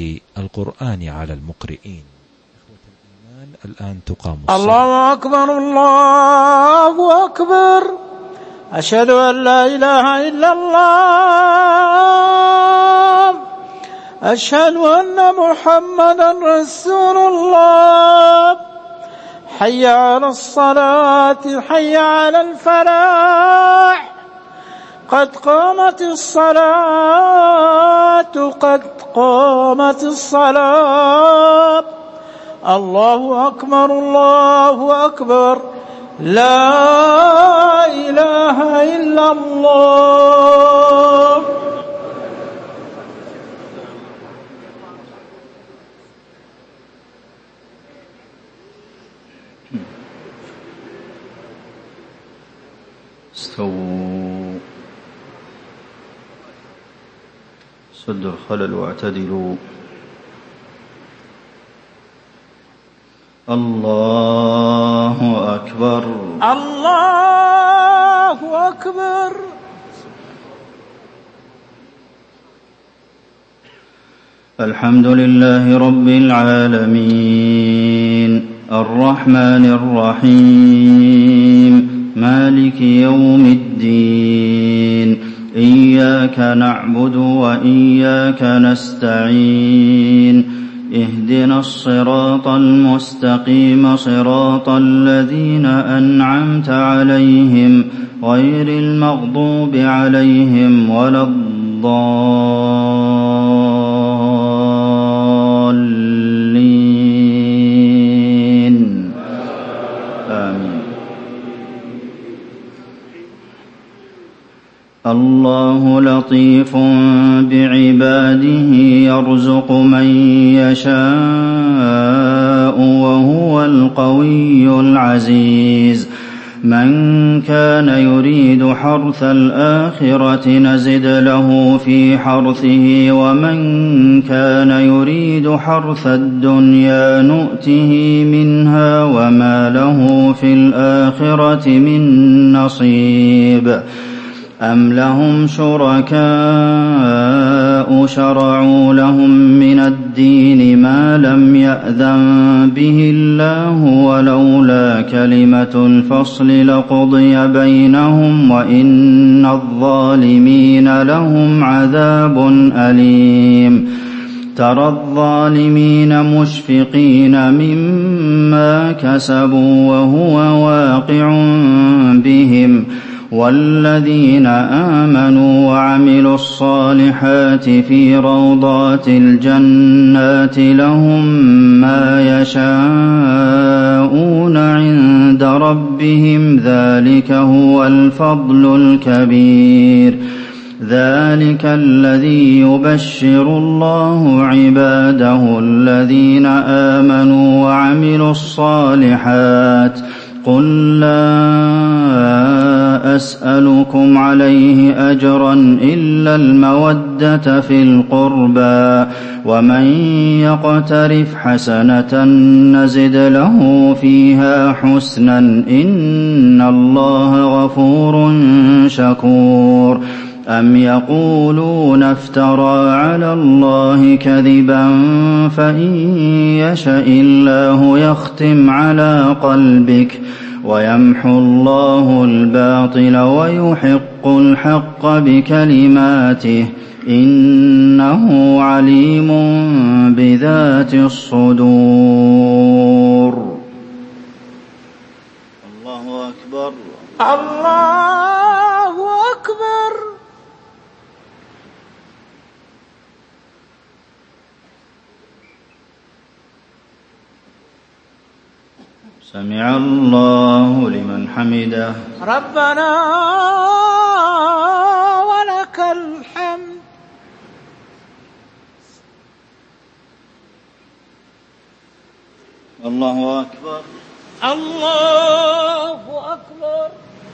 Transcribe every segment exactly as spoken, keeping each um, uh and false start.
قراءة القرآن على المقرئين. إخوة الإيمان، الآن تقام الصلاة. الله أكبر الله أكبر، أشهد أن لا إله إلا الله، أشهد أن محمدا رسول الله. حي على الصلاة، حي على الفلاح، قد قامت الصلاة، قد قامت الصلاة. الله أكبر الله أكبر، لا إله إلا الله. استووا، سدوا الخلل واعتدلوا. الله أكبر الله أكبر. الحمد لله رب العالمين، الرحمن الرحيم، مالك يوم الدين، إياك نعبد وإياك نستعين، اهدنا الصراط المستقيم، صراط الذين أنعمت عليهم غير المغضوب عليهم ولا الضالين، آمين. الله لطيف بعباده، يرزق من يشاء وهو القوي العزيز. من كان يريد حرث الآخرة نزد له في حرثه، ومن كان يريد حرث الدنيا نؤته منها وما له في الآخرة من نصيب. أم لهم شركاء شرعوا لهم من الدين ما لم يأذن به الله، ولولا كلمة الفصل لقضي بينهم، وإن الظالمين لهم عذاب أليم. ترى الظالمين مشفقين مما كسبوا وهو واقع بهم، والذين آمنوا وعملوا الصالحات في روضات الجنات لهم ما يشاءون عند ربهم، ذلك هو الفضل الكبير. ذلك الذي يبشر الله عباده الذين آمنوا وعملوا الصالحات. قل لا أسألكم عليه أجرا إلا المودة في القربى، ومن يقترف حسنة نزد له فيها حسنا، إن الله غفور شكور. أم يقولون افترى على الله كذبا، فإن يشأ الله يختم على قلبك، ويمحو الله الباطل ويحق الحق بكلماته، إنه عليم بذات الصدور. الله أكبر الله أكبر. سمع الله لمن حمده. ربنا ولك الحمد. الله أكبر الله أكبر.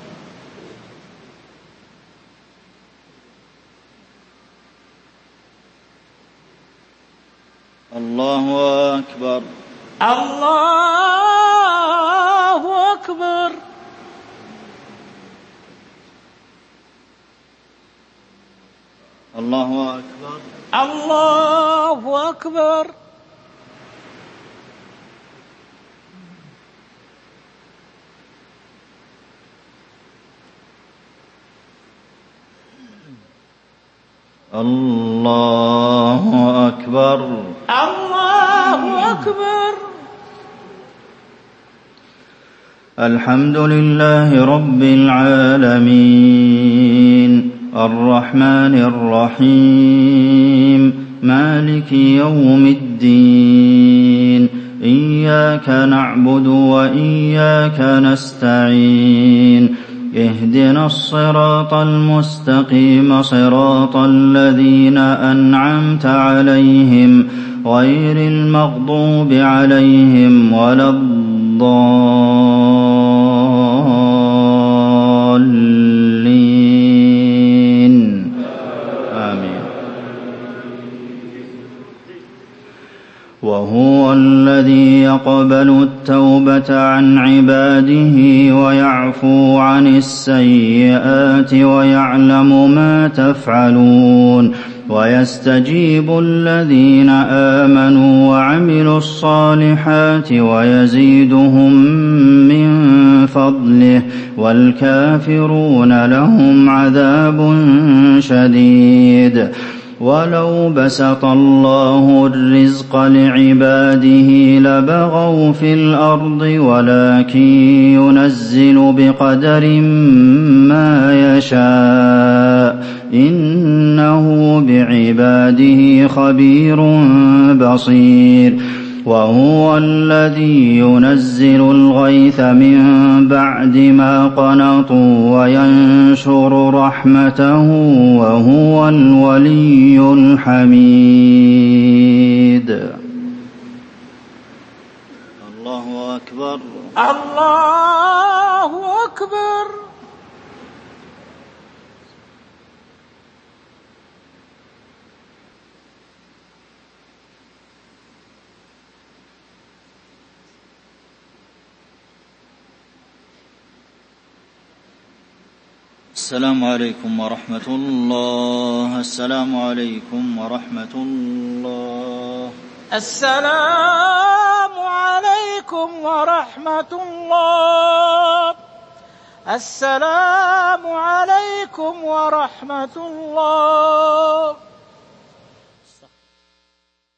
الله أكبر الله أكبر. الله أكبر. الله أكبر. الله أكبر. الله أكبر. الحمد لله رب العالمين الرحمن الرحيم مالك يوم الدين إياك نعبد وإياك نستعين اهدنا الصراط المستقيم صراط الذين أنعمت عليهم غير المغضوب عليهم ولا الضالين آمين. وهو الذي يقبل التوبة عن عباده ويعفو عن السيئات ويعلم ما تفعلون ويستجيب الذين آمنوا وعملوا الصالحات ويزيدهم من فضله والكافرون لهم عذاب شديد. ولو بسط الله الرزق لعباده لبغوا في الأرض ولكن ينزل بقدر ما يشاء إنه بعباده خبير بصير. وهو الذي ينزل الغيث من بعد ما قنطوا وينشر رحمته وهو الولي الحميد. الله أكبر. الله أكبر. السلام عليكم ورحمة الله. السلام عليكم ورحمة الله. السلام عليكم ورحمة الله. السلام عليكم ورحمة الله.